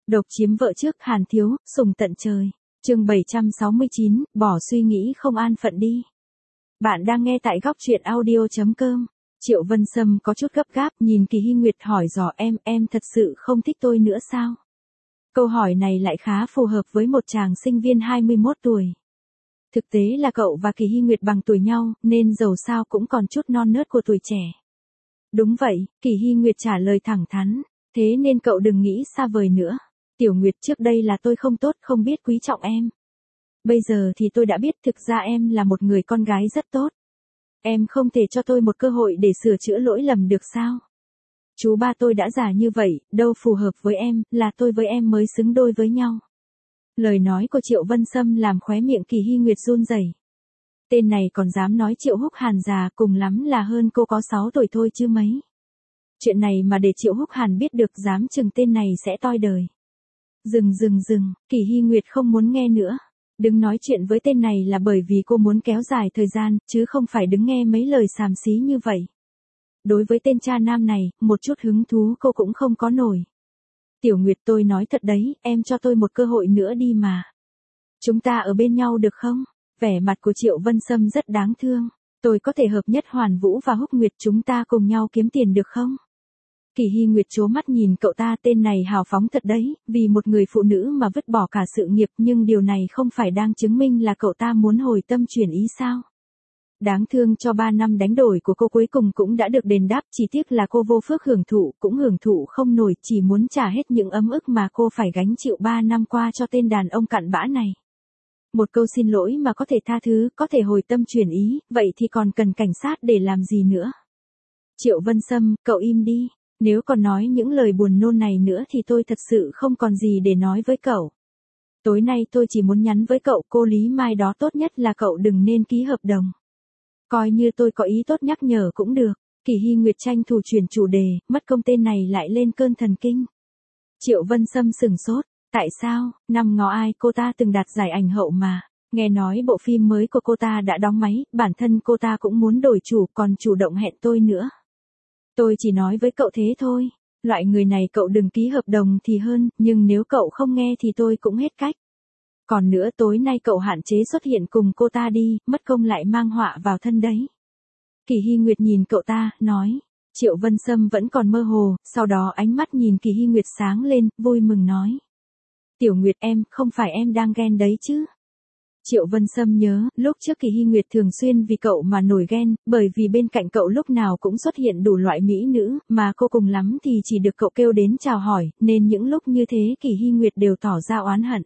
Độc chiếm vợ trước Hàn Thiếu, sùng tận trời. Chương 769, bỏ suy nghĩ không an phận đi. Bạn đang nghe tại góc truyện audio.com. Triệu Vân Sâm có chút gấp gáp nhìn Kỳ Hy Nguyệt hỏi dò em thật sự không thích tôi nữa sao? Câu hỏi này lại khá phù hợp với một chàng sinh viên 21 tuổi. Thực tế là cậu và Kỳ Hy Nguyệt bằng tuổi nhau, nên dầu sao cũng còn chút non nớt của tuổi trẻ. Đúng vậy, Kỳ Hy Nguyệt trả lời thẳng thắn, thế nên cậu đừng nghĩ xa vời nữa. Tiểu Nguyệt, trước đây là tôi không tốt, không biết quý trọng em. Bây giờ thì tôi đã biết thực ra em là một người con gái rất tốt. Em không thể cho tôi một cơ hội để sửa chữa lỗi lầm được sao? Chú ba tôi đã già như vậy, đâu phù hợp với em, là tôi với em mới xứng đôi với nhau. Lời nói của Triệu Vân Sâm làm khóe miệng Kỳ Hy Nguyệt run rẩy. Tên này còn dám nói Triệu Húc Hàn già, cùng lắm là hơn cô có 6 tuổi thôi chứ mấy. Chuyện này mà để Triệu Húc Hàn biết được, dám chừng tên này sẽ toi đời. Dừng, Kỳ Hy Nguyệt không muốn nghe nữa. Đứng nói chuyện với tên này là bởi vì cô muốn kéo dài thời gian, chứ không phải đứng nghe mấy lời xàm xí như vậy. Đối với tên cha nam này, một chút hứng thú cô cũng không có nổi. Tiểu Nguyệt, tôi nói thật đấy, em cho tôi một cơ hội nữa đi mà. Chúng ta ở bên nhau được không? Vẻ mặt của Triệu Vân Sâm rất đáng thương. Tôi có thể hợp nhất Hoàn Vũ và Húc Nguyệt, chúng ta cùng nhau kiếm tiền được không? Kỳ Hy Nguyệt trố mắt nhìn cậu ta, tên này hào phóng thật đấy, vì một người phụ nữ mà vứt bỏ cả sự nghiệp, nhưng điều này không phải đang chứng minh là cậu ta muốn hồi tâm chuyển ý sao? Đáng thương cho 3 năm đánh đổi của cô cuối cùng cũng đã được đền đáp, chỉ tiếc là cô vô phước hưởng thụ, cũng hưởng thụ không nổi, chỉ muốn trả hết những ấm ức mà cô phải gánh chịu 3 năm qua cho tên đàn ông cặn bã này. Một câu xin lỗi mà có thể tha thứ, có thể hồi tâm chuyển ý, vậy thì còn cần cảnh sát để làm gì nữa? Triệu Vân Sâm, cậu im đi. Nếu còn nói những lời buồn nôn này nữa thì tôi thật sự không còn gì để nói với cậu. Tối nay tôi chỉ muốn nhắn với cậu, cô Lý Mai đó tốt nhất là cậu đừng nên ký hợp đồng. Coi như tôi có ý tốt nhắc nhở cũng được. Kỳ Hy Nguyệt tranh thủ chuyển chủ đề, mất công tên này lại lên cơn thần kinh. Triệu Vân Sâm sửng sốt. Tại sao? Năm ngó ai, cô ta từng đạt giải ảnh hậu mà. Nghe nói bộ phim mới của cô ta đã đóng máy, bản thân cô ta cũng muốn đổi chủ, còn chủ động hẹn tôi nữa. Tôi chỉ nói với cậu thế thôi. Loại người này cậu đừng ký hợp đồng thì hơn, nhưng nếu cậu không nghe thì tôi cũng hết cách. Còn nữa, tối nay cậu hạn chế xuất hiện cùng cô ta đi, mất công lại mang họa vào thân đấy. Kỳ Hy Nguyệt nhìn cậu ta, nói. Triệu Vân Sâm vẫn còn mơ hồ, sau đó ánh mắt nhìn Kỳ Hy Nguyệt sáng lên, vui mừng nói. Tiểu Nguyệt, em, không phải em đang ghen đấy chứ? Triệu Vân Sâm nhớ, lúc trước Kỳ Hy Nguyệt thường xuyên vì cậu mà nổi ghen, bởi vì bên cạnh cậu lúc nào cũng xuất hiện đủ loại mỹ nữ, mà cô cùng lắm thì chỉ được cậu kêu đến chào hỏi, nên những lúc như thế Kỳ Hy Nguyệt đều tỏ ra oán hận.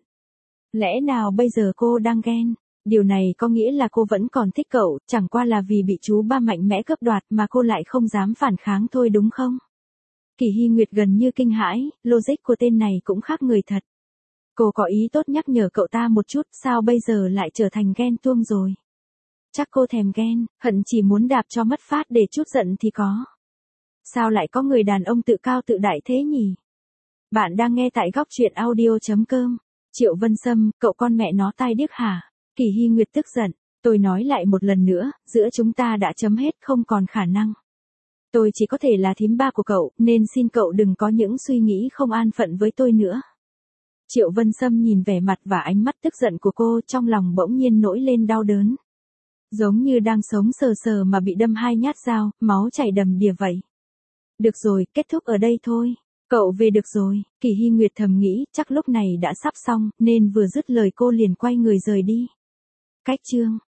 Lẽ nào bây giờ cô đang ghen? Điều này có nghĩa là cô vẫn còn thích cậu, chẳng qua là vì bị chú ba mạnh mẽ cướp đoạt mà cô lại không dám phản kháng thôi đúng không? Kỳ Hy Nguyệt gần như kinh hãi, logic của tên này cũng khác người thật. Cô có ý tốt nhắc nhở cậu ta một chút, sao bây giờ lại trở thành ghen tuông rồi? Chắc cô thèm ghen, hận chỉ muốn đạp cho mất phát để chút giận thì có. Sao lại có người đàn ông tự cao tự đại thế nhỉ? Bạn đang nghe tại góc truyện audio.com. Triệu Vân Sâm, cậu con mẹ nó tai điếc hả? Kỳ Hy Nguyệt tức giận, tôi nói lại một lần nữa, giữa chúng ta đã chấm hết, không còn khả năng. Tôi chỉ có thể là thím ba của cậu, nên xin cậu đừng có những suy nghĩ không an phận với tôi nữa. Triệu Vân Sâm nhìn vẻ mặt và ánh mắt tức giận của cô, trong lòng bỗng nhiên nổi lên đau đớn. Giống như đang sống sờ sờ mà bị đâm 2 nhát dao, máu chảy đầm đìa vậy. Được rồi, kết thúc ở đây thôi. Cậu về được rồi. Kỳ Hy Nguyệt thầm nghĩ, chắc lúc này đã sắp xong, nên vừa dứt lời cô liền quay người rời đi. Cách chương